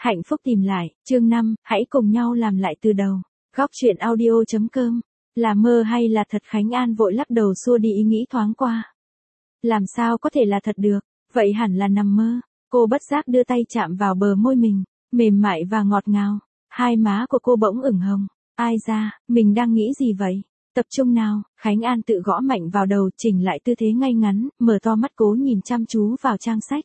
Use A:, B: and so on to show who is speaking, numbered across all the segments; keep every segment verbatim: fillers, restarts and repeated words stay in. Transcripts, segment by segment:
A: Hạnh phúc tìm lại, chương năm, hãy cùng nhau làm lại từ đầu. Góc truyện audio.com. Là mơ hay là thật? Khánh An vội lắc đầu xua đi ý nghĩ thoáng qua. Làm sao có thể là thật được, vậy hẳn là nằm mơ. Cô bất giác đưa tay chạm vào bờ môi mình, mềm mại và ngọt ngào. Hai má của cô bỗng ửng hồng. Ai da, mình đang nghĩ gì vậy? Tập trung nào, Khánh An tự gõ mạnh vào đầu, chỉnh lại tư thế ngay ngắn, mở to mắt cố nhìn chăm chú vào trang sách.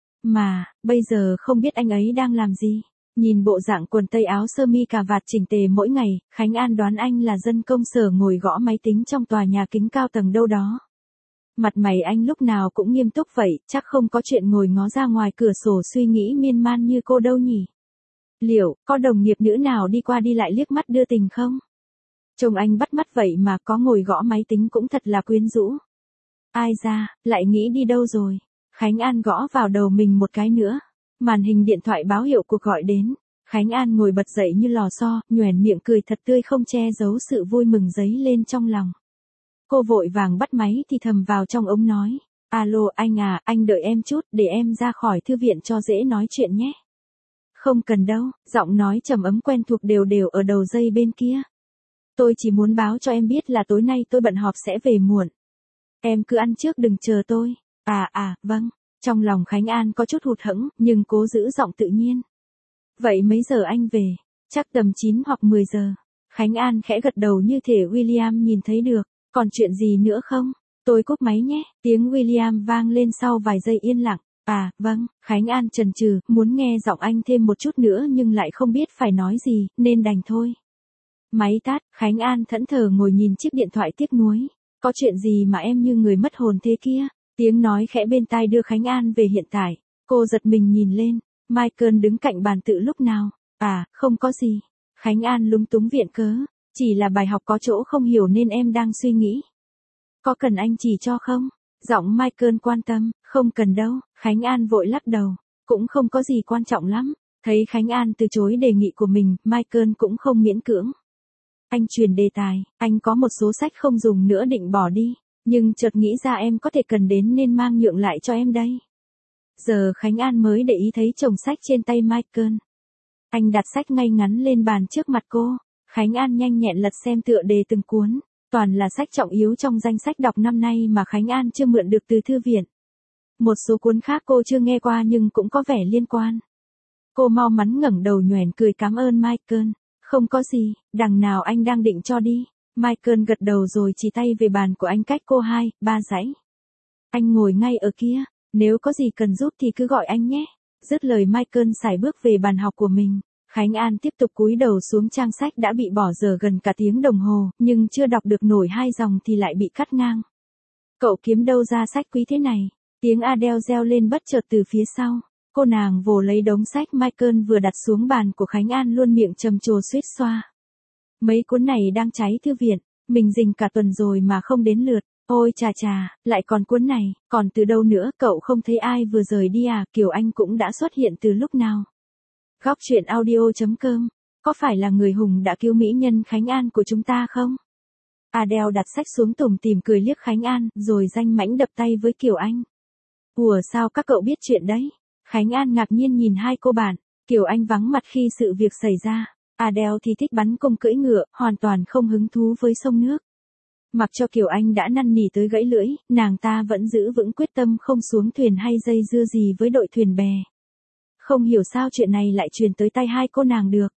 A: Mà, bây giờ không biết anh ấy đang làm gì. Nhìn bộ dạng quần tây áo sơ mi cà vạt chỉnh tề mỗi ngày, Khánh An đoán anh là dân công sở ngồi gõ máy tính trong tòa nhà kính cao tầng đâu đó. Mặt mày anh lúc nào cũng nghiêm túc vậy, chắc không có chuyện ngồi ngó ra ngoài cửa sổ suy nghĩ miên man như cô đâu nhỉ. Liệu, có đồng nghiệp nữ nào đi qua đi lại liếc mắt đưa tình không? Trông anh bắt mắt vậy mà có ngồi gõ máy tính cũng thật là quyến rũ. Ai da, lại nghĩ đi đâu rồi? Khánh An gõ vào đầu mình một cái nữa. Màn hình điện thoại báo hiệu cuộc gọi đến. Khánh An ngồi bật dậy như lò xo, nhoẻn miệng cười thật tươi không che giấu sự vui mừng dấy lên trong lòng. Cô vội vàng bắt máy thì thầm vào trong ống nói. Alo anh à, anh đợi em chút để em ra khỏi thư viện cho dễ nói chuyện nhé. Không cần đâu, giọng nói trầm ấm quen thuộc đều đều ở đầu dây bên kia. Tôi chỉ muốn báo cho em biết là tối nay tôi bận họp sẽ về muộn. Em cứ ăn trước đừng chờ tôi. À à, vâng. Trong lòng Khánh An có chút hụt hẫng, nhưng cố giữ giọng tự nhiên. Vậy mấy giờ anh về? Chắc tầm chín hoặc mười giờ. Khánh An khẽ gật đầu như thể William nhìn thấy được. Còn chuyện gì nữa không? Tôi cúp máy nhé. Tiếng William vang lên sau vài giây yên lặng. À, vâng. Khánh An chần chừ, muốn nghe giọng anh thêm một chút nữa nhưng lại không biết phải nói gì, nên đành thôi. Máy tắt, Khánh An thẫn thờ ngồi nhìn chiếc điện thoại tiếc nuối. Có chuyện gì mà em như người mất hồn thế kia? Tiếng nói khẽ bên tai đưa Khánh An về hiện tại. Cô giật mình nhìn lên. Michael đứng cạnh bàn tự lúc nào? À, không có gì. Khánh An lúng túng viện cớ. Chỉ là bài học có chỗ không hiểu nên em đang suy nghĩ. Có cần anh chỉ cho không? Giọng Michael quan tâm. Không cần đâu. Khánh An vội lắc đầu. Cũng không có gì quan trọng lắm. Thấy Khánh An từ chối đề nghị của mình, Michael cũng không miễn cưỡng. Anh chuyển đề tài. Anh có một số sách không dùng nữa định bỏ đi. Nhưng chợt nghĩ ra em có thể cần đến nên mang nhượng lại cho em đây. Giờ Khánh An mới để ý thấy chồng sách trên tay Michael. Anh đặt sách ngay ngắn lên bàn trước mặt cô. Khánh An nhanh nhẹn lật xem tựa đề từng cuốn. Toàn là sách trọng yếu trong danh sách đọc năm nay mà Khánh An chưa mượn được từ thư viện. Một số cuốn khác cô chưa nghe qua nhưng cũng có vẻ liên quan. Cô mau mắn ngẩng đầu nhoẻn cười cảm ơn Michael. Không có gì, đằng nào anh đang định cho đi. Michael gật đầu rồi chỉ tay về bàn của anh cách cô hai, ba dãy. Anh ngồi ngay ở kia, nếu có gì cần giúp thì cứ gọi anh nhé. Dứt lời Michael sải bước về bàn học của mình. Khánh An tiếp tục cúi đầu xuống trang sách đã bị bỏ dở gần cả tiếng đồng hồ, nhưng chưa đọc được nổi hai dòng thì lại bị cắt ngang. Cậu kiếm đâu ra sách quý thế này? Tiếng Adele reo lên bất chợt từ phía sau. Cô nàng vồ lấy đống sách Michael vừa đặt xuống bàn của Khánh An luôn miệng trầm trồ suýt xoa. Mấy cuốn này đang cháy thư viện, mình rình cả tuần rồi mà không đến lượt. Ôi chà chà, lại còn cuốn này, còn từ đâu nữa? Cậu không thấy ai vừa rời đi à? Kiều Anh cũng đã xuất hiện từ lúc nào? Góc truyện audio.com. Có phải là người hùng đã cứu mỹ nhân Khánh An của chúng ta không? Adele đặt sách xuống tủm tỉm cười liếc Khánh An, rồi danh mãnh đập tay với Kiều Anh. Ủa sao các cậu biết chuyện đấy? Khánh An ngạc nhiên nhìn hai cô bạn. Kiều Anh vắng mặt khi sự việc xảy ra. Adele thì thích bắn cung cưỡi ngựa, hoàn toàn không hứng thú với sông nước. Mặc cho Kiều Anh đã năn nỉ tới gãy lưỡi, nàng ta vẫn giữ vững quyết tâm không xuống thuyền hay dây dưa gì với đội thuyền bè. Không hiểu sao chuyện này lại truyền tới tay hai cô nàng được.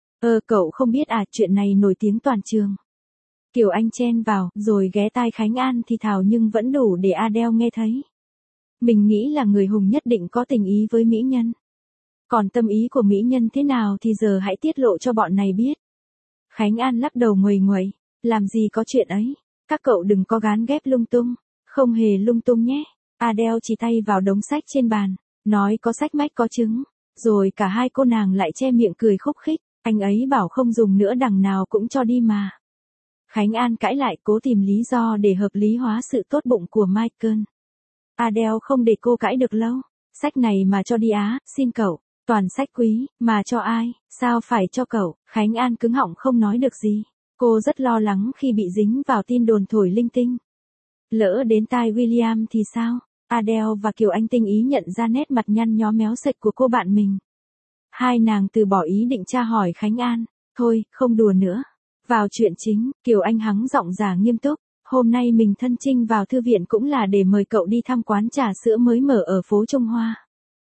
A: Ờ cậu không biết à, chuyện này nổi tiếng toàn trường. Kiều Anh chen vào, rồi ghé tai Khánh An thì thào nhưng vẫn đủ để Adele nghe thấy. Mình nghĩ là người hùng nhất định có tình ý với mỹ nhân. Còn tâm ý của mỹ nhân thế nào thì giờ hãy tiết lộ cho bọn này biết. Khánh An lắc đầu nguầy nguậy. Làm gì có chuyện ấy. Các cậu đừng có gán ghép lung tung. Không hề lung tung nhé. Adele chỉ tay vào đống sách trên bàn. Nói có sách mách có chứng. Rồi cả hai cô nàng lại che miệng cười khúc khích. Anh ấy bảo không dùng nữa đằng nào cũng cho đi mà. Khánh An cãi lại cố tìm lý do để hợp lý hóa sự tốt bụng của Michael. Adele không để cô cãi được lâu. Sách này mà cho đi á, xin cậu. Toàn sách quý, mà cho ai, sao phải cho cậu? Khánh An cứng họng không nói được gì. Cô rất lo lắng khi bị dính vào tin đồn thổi linh tinh. Lỡ đến tai William thì sao? Adele và Kiều Anh tinh ý nhận ra nét mặt nhăn nhó méo sệch của cô bạn mình. Hai nàng từ bỏ ý định tra hỏi Khánh An. Thôi, không đùa nữa. Vào chuyện chính, Kiều Anh hắng giọng giả nghiêm túc. Hôm nay mình thân chinh vào thư viện cũng là để mời cậu đi thăm quán trà sữa mới mở ở phố Trung Hoa.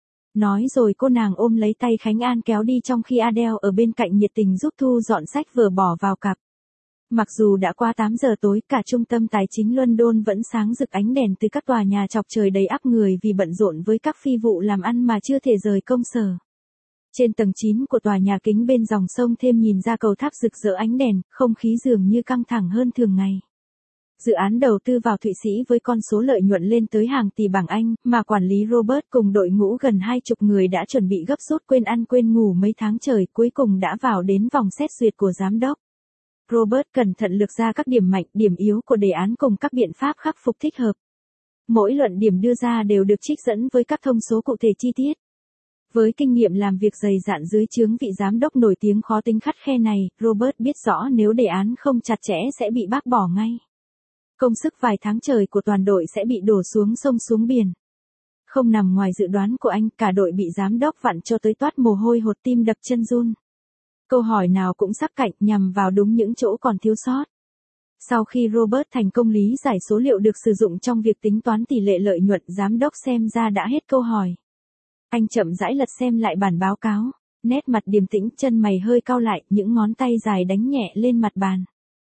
A: Nói rồi cô nàng ôm lấy tay Khánh An kéo đi trong khi Adele ở bên cạnh nhiệt tình giúp thu dọn sách vở bỏ vào cặp. Mặc dù đã qua tám giờ tối, cả trung tâm tài chính London vẫn sáng rực ánh đèn từ các tòa nhà chọc trời đầy ắp người vì bận rộn với các phi vụ làm ăn mà chưa thể rời công sở. Trên tầng chín của tòa nhà kính bên dòng sông thêm nhìn ra cầu tháp rực rỡ ánh đèn, không khí dường như căng thẳng hơn thường ngày. Dự án đầu tư vào Thụy Sĩ với con số lợi nhuận lên tới hàng tỷ bảng Anh, mà quản lý Robert cùng đội ngũ gần hai chục người đã chuẩn bị gấp rút quên ăn quên ngủ mấy tháng trời, cuối cùng đã vào đến vòng xét duyệt của giám đốc. Robert cẩn thận lược ra các điểm mạnh, điểm yếu của đề án cùng các biện pháp khắc phục thích hợp. Mỗi luận điểm đưa ra đều được trích dẫn với các thông số cụ thể chi tiết. Với kinh nghiệm làm việc dày dạn dưới trướng vị giám đốc nổi tiếng khó tính khắt khe này, Robert biết rõ nếu đề án không chặt chẽ sẽ bị bác bỏ ngay. Công sức vài tháng trời của toàn đội sẽ bị đổ xuống sông xuống biển. Không nằm ngoài dự đoán của anh, cả đội bị giám đốc vặn cho tới toát mồ hôi hột tim đập chân run. Câu hỏi nào cũng sắc cạnh nhằm vào đúng những chỗ còn thiếu sót. Sau khi Robert thành công lý giải số liệu được sử dụng trong việc tính toán tỷ lệ lợi nhuận, giám đốc xem ra đã hết câu hỏi. Anh chậm rãi lật xem lại bản báo cáo, nét mặt điềm tĩnh, chân mày hơi cau lại, những ngón tay dài đánh nhẹ lên mặt bàn.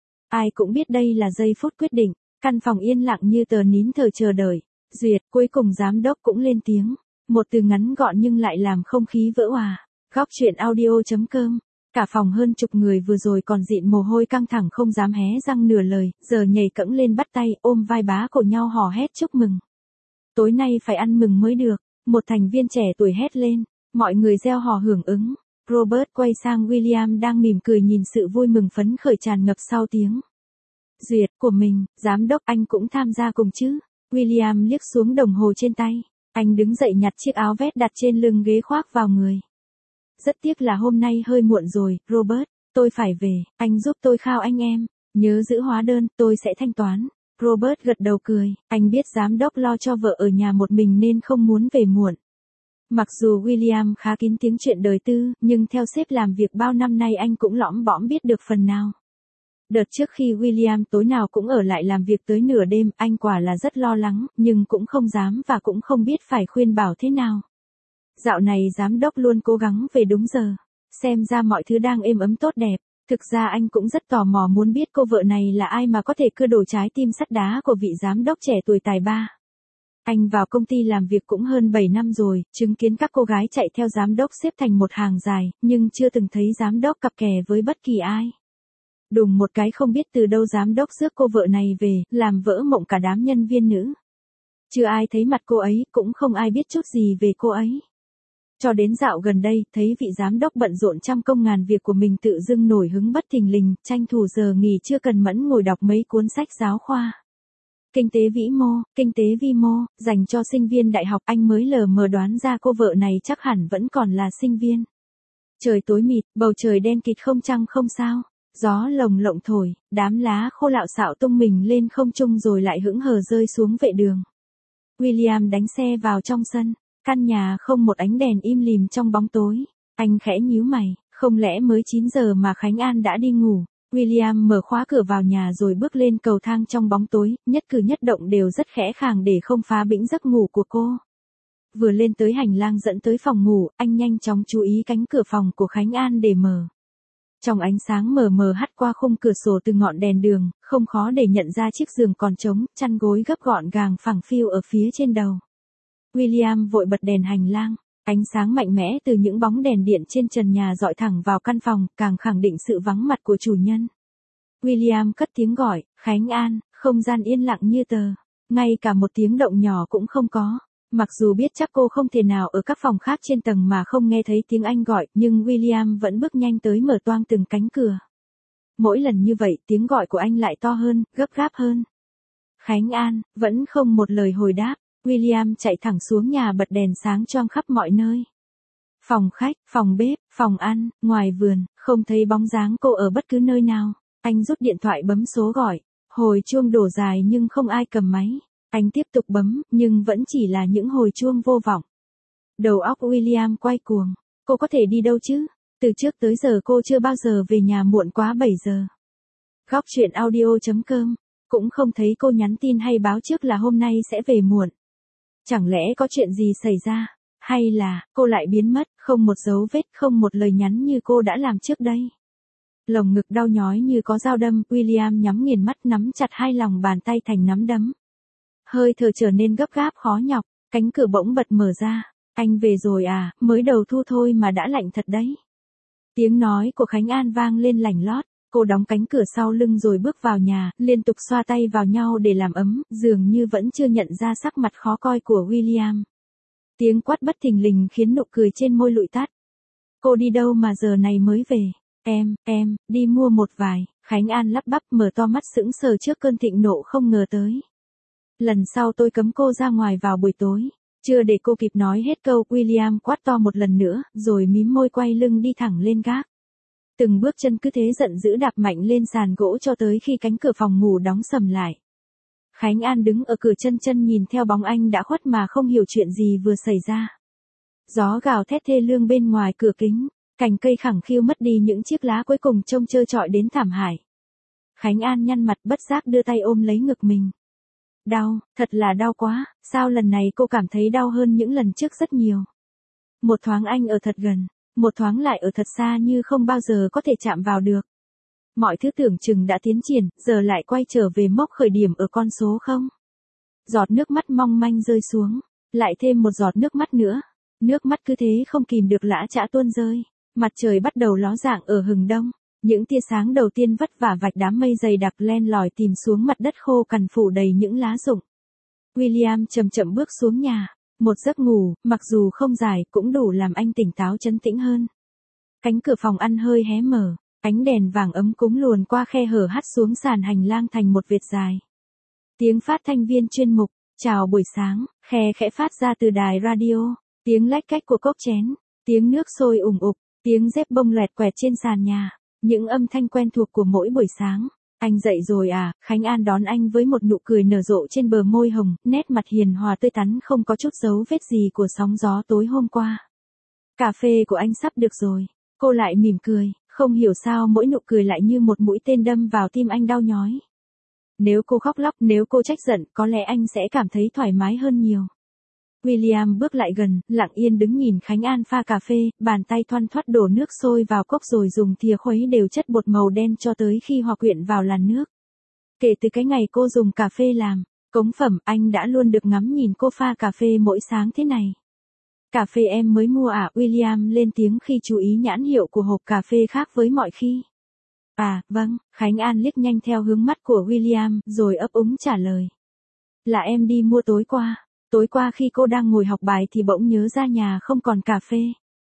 A: Ai cũng biết đây là giây phút quyết định, căn phòng yên lặng như tờ nín thở chờ đợi. Duyệt, cuối cùng giám đốc cũng lên tiếng. Một từ ngắn gọn nhưng lại làm không khí vỡ òa. Góc chuyện audio chấm com. Cả phòng hơn chục người vừa rồi còn dịn mồ hôi căng thẳng không dám hé răng nửa lời, giờ nhảy cẫng lên bắt tay, ôm vai bá cổ nhau hò hét chúc mừng. Tối nay phải ăn mừng mới được, một thành viên trẻ tuổi hét lên, mọi người reo hò hưởng ứng. Robert quay sang William đang mỉm cười nhìn sự vui mừng phấn khởi tràn ngập sau tiếng Duyệt của mình. Giám đốc, anh cũng tham gia cùng chứ? William liếc xuống đồng hồ trên tay, anh đứng dậy nhặt chiếc áo vest đặt trên lưng ghế khoác vào người. Rất tiếc là hôm nay hơi muộn rồi, Robert, tôi phải về, anh giúp tôi khao anh em, nhớ giữ hóa đơn, tôi sẽ thanh toán. Robert gật đầu cười, anh biết giám đốc lo cho vợ ở nhà một mình nên không muốn về muộn. Mặc dù William khá kín tiếng chuyện đời tư, nhưng theo sếp làm việc bao năm nay anh cũng lõm bõm biết được phần nào. Đợt trước khi William tối nào cũng ở lại làm việc tới nửa đêm, anh quả là rất lo lắng, nhưng cũng không dám và cũng không biết phải khuyên bảo thế nào. Dạo này giám đốc luôn cố gắng về đúng giờ, xem ra mọi thứ đang êm ấm tốt đẹp. Thực ra anh cũng rất tò mò muốn biết cô vợ này là ai mà có thể cưa đổ trái tim sắt đá của vị giám đốc trẻ tuổi tài ba. Anh vào công ty làm việc cũng hơn bảy năm rồi, chứng kiến các cô gái chạy theo giám đốc xếp thành một hàng dài, nhưng chưa từng thấy giám đốc cặp kè với bất kỳ ai. Đùng một cái không biết từ đâu giám đốc rước cô vợ này về, làm vỡ mộng cả đám nhân viên nữ. Chưa ai thấy mặt cô ấy, cũng không ai biết chút gì về cô ấy. Cho đến dạo gần đây, thấy vị giám đốc bận rộn trăm công ngàn việc của mình tự dưng nổi hứng bất thình lình, tranh thủ giờ nghỉ chưa cần mẫn ngồi đọc mấy cuốn sách giáo khoa. Kinh tế vĩ mô, kinh tế vi mô, dành cho sinh viên đại học, anh mới lờ mờ đoán ra cô vợ này chắc hẳn vẫn còn là sinh viên. Trời tối mịt, bầu trời đen kịt không trăng không sao, gió lồng lộng thổi, đám lá khô lạo xạo tung mình lên không trung rồi lại hững hờ rơi xuống vệ đường. William đánh xe vào trong sân, căn nhà không một ánh đèn im lìm trong bóng tối, anh khẽ nhíu mày, không lẽ mới chín giờ mà Khánh An đã đi ngủ. William mở khóa cửa vào nhà rồi bước lên cầu thang trong bóng tối, nhất cử nhất động đều rất khẽ khàng để không phá bĩnh giấc ngủ của cô. Vừa lên tới hành lang dẫn tới phòng ngủ, anh nhanh chóng chú ý cánh cửa phòng của Khánh An để mở. Trong ánh sáng mờ mờ hắt qua khung cửa sổ từ ngọn đèn đường, không khó để nhận ra chiếc giường còn trống, chăn gối gấp gọn gàng phẳng phiu ở phía trên đầu. William vội bật đèn hành lang, ánh sáng mạnh mẽ từ những bóng đèn điện trên trần nhà dọi thẳng vào căn phòng, càng khẳng định sự vắng mặt của chủ nhân. William cất tiếng gọi, Khánh An, không gian yên lặng như tờ, ngay cả một tiếng động nhỏ cũng không có. Mặc dù biết chắc cô không thể nào ở các phòng khác trên tầng mà không nghe thấy tiếng anh gọi, nhưng William vẫn bước nhanh tới mở toang từng cánh cửa. Mỗi lần như vậy, tiếng gọi của anh lại to hơn, gấp gáp hơn. Khánh An, vẫn không một lời hồi đáp. William chạy thẳng xuống nhà bật đèn sáng choang khắp mọi nơi. Phòng khách, phòng bếp, phòng ăn, ngoài vườn, không thấy bóng dáng cô ở bất cứ nơi nào. Anh rút điện thoại bấm số gọi. Hồi chuông đổ dài nhưng không ai cầm máy. Anh tiếp tục bấm, nhưng vẫn chỉ là những hồi chuông vô vọng. Đầu óc William quay cuồng. Cô có thể đi đâu chứ? Từ trước tới giờ cô chưa bao giờ về nhà muộn quá bảy giờ. Góc truyện audio chấm com. Cũng không thấy cô nhắn tin hay báo trước là hôm nay sẽ về muộn. Chẳng lẽ có chuyện gì xảy ra? Hay là, cô lại biến mất, không một dấu vết, không một lời nhắn như cô đã làm trước đây? Lồng ngực đau nhói như có dao đâm, William nhắm nghiền mắt nắm chặt hai lòng bàn tay thành nắm đấm. Hơi thở trở nên gấp gáp khó nhọc, cánh cửa bỗng bật mở ra. Anh về rồi à, mới đầu thu thôi mà đã lạnh thật đấy. Tiếng nói của Khánh An vang lên lành lót, cô đóng cánh cửa sau lưng rồi bước vào nhà, liên tục xoa tay vào nhau để làm ấm, dường như vẫn chưa nhận ra sắc mặt khó coi của William. Tiếng quát bất thình lình khiến nụ cười trên môi lụi tắt. Cô đi đâu mà giờ này mới về? Em, em, đi mua một vài, Khánh An lắp bắp mở to mắt sững sờ trước cơn thịnh nộ không ngờ tới. Lần sau tôi cấm cô ra ngoài vào buổi tối. Chưa để cô kịp nói hết câu, William quát to một lần nữa, rồi mím môi quay lưng đi thẳng lên gác. Từng bước chân cứ thế giận dữ đạp mạnh lên sàn gỗ cho tới khi cánh cửa phòng ngủ đóng sầm lại. Khánh An đứng ở cửa chân chân nhìn theo bóng anh đã khuất mà không hiểu chuyện gì vừa xảy ra. Gió gào thét thê lương bên ngoài cửa kính, cành cây khẳng khiu mất đi những chiếc lá cuối cùng trông trơ trọi đến thảm hại. Khánh An nhăn mặt bất giác đưa tay ôm lấy ngực mình. Đau, thật là đau quá, sao lần này cô cảm thấy đau hơn những lần trước rất nhiều. Một thoáng anh ở thật gần, một thoáng lại ở thật xa như không bao giờ có thể chạm vào được. Mọi thứ tưởng chừng đã tiến triển, giờ lại quay trở về mốc khởi điểm ở con số không. Giọt nước mắt mong manh rơi xuống, lại thêm một giọt nước mắt nữa. Nước mắt cứ thế không kìm được lã chã tuôn rơi. Mặt trời bắt đầu ló dạng ở hừng đông. Những tia sáng đầu tiên vất vả vạch đám mây dày đặc len lỏi tìm xuống mặt đất khô cằn phủ đầy những lá rụng. William chậm chậm bước xuống nhà. Một giấc ngủ, mặc dù không dài, cũng đủ làm anh tỉnh táo trấn tĩnh hơn. Cánh cửa phòng ăn hơi hé mở, ánh đèn vàng ấm cúng luồn qua khe hở hắt xuống sàn hành lang thành một vệt dài. Tiếng phát thanh viên chuyên mục, chào buổi sáng, khe khẽ phát ra từ đài radio, tiếng lách cách của cốc chén, tiếng nước sôi ủng ục, tiếng dép bông loẹt quẹt trên sàn nhà, những âm thanh quen thuộc của mỗi buổi sáng. Anh dậy rồi à? Khánh An đón anh với một nụ cười nở rộ trên bờ môi hồng, nét mặt hiền hòa tươi tắn không có chút dấu vết gì của sóng gió tối hôm qua. Cà phê của anh sắp được rồi. Cô lại mỉm cười, không hiểu sao mỗi nụ cười lại như một mũi tên đâm vào tim anh đau nhói. Nếu cô khóc lóc, nếu cô trách giận, có lẽ anh sẽ cảm thấy thoải mái hơn nhiều. William bước lại gần, lặng yên đứng nhìn Khánh An pha cà phê, bàn tay thoăn thoắt đổ nước sôi vào cốc rồi dùng thìa khuấy đều chất bột màu đen cho tới khi hòa quyện vào làn nước. Kể từ cái ngày cô dùng cà phê làm cống phẩm, anh đã luôn được ngắm nhìn cô pha cà phê mỗi sáng thế này. Cà phê em mới mua à? William lên tiếng khi chú ý nhãn hiệu của hộp cà phê khác với mọi khi. À, vâng, Khánh An liếc nhanh theo hướng mắt của William, rồi ấp úng trả lời. Là em đi mua tối qua. Tối qua khi cô đang ngồi học bài thì bỗng nhớ ra nhà không còn cà phê.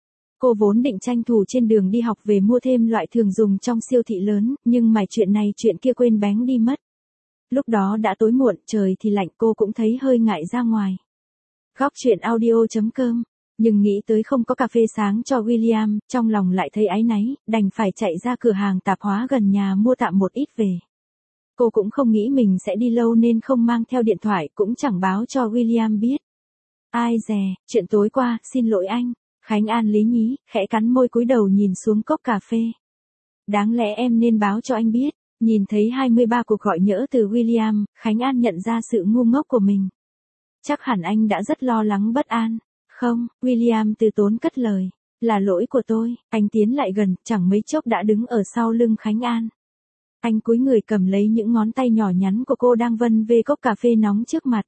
A: Cô vốn định tranh thủ trên đường đi học về mua thêm loại thường dùng trong siêu thị lớn, nhưng mải chuyện này chuyện kia quên bén đi mất. Lúc đó đã tối muộn, trời thì lạnh, cô cũng thấy hơi ngại ra ngoài. Góc truyện audio chấm com. Nhưng nghĩ tới không có cà phê sáng cho William, trong lòng lại thấy áy náy, đành phải chạy ra cửa hàng tạp hóa gần nhà mua tạm một ít về. Cô cũng không nghĩ mình sẽ đi lâu nên không mang theo điện thoại, cũng chẳng báo cho William biết. Ai dè, chuyện tối qua, xin lỗi anh. Khánh An lý nhí, khẽ cắn môi cúi đầu nhìn xuống cốc cà phê. Đáng lẽ em nên báo cho anh biết. Nhìn thấy hai mươi ba cuộc gọi nhỡ từ William, Khánh An nhận ra sự ngu ngốc của mình. Chắc hẳn anh đã rất lo lắng bất an. Không, William từ tốn cất lời. Là lỗi của tôi. Anh tiến lại gần, chẳng mấy chốc đã đứng ở sau lưng Khánh An. Anh cúi người cầm lấy những ngón tay nhỏ nhắn của cô đang vân vê cốc cà phê nóng trước mặt.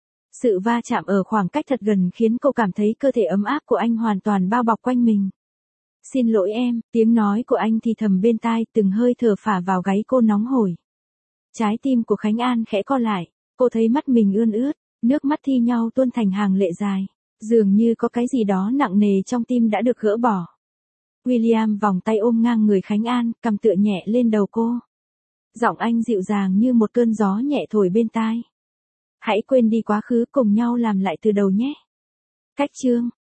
A: Sự va chạm ở khoảng cách thật gần khiến cô cảm thấy cơ thể ấm áp của anh hoàn toàn bao bọc quanh mình. Xin lỗi em, tiếng nói của anh thì thầm bên tai, từng hơi thở phả vào gáy cô nóng hổi. Trái tim của Khánh An khẽ co lại, cô thấy mắt mình ươn ướt, nước mắt thi nhau tuôn thành hàng lệ dài. Dường như có cái gì đó nặng nề trong tim đã được gỡ bỏ. William vòng tay ôm ngang người Khánh An, cầm tựa nhẹ lên đầu cô. Giọng anh dịu dàng như một cơn gió nhẹ thổi bên tai. Hãy quên đi quá khứ, cùng nhau làm lại từ đầu nhé. Cách chương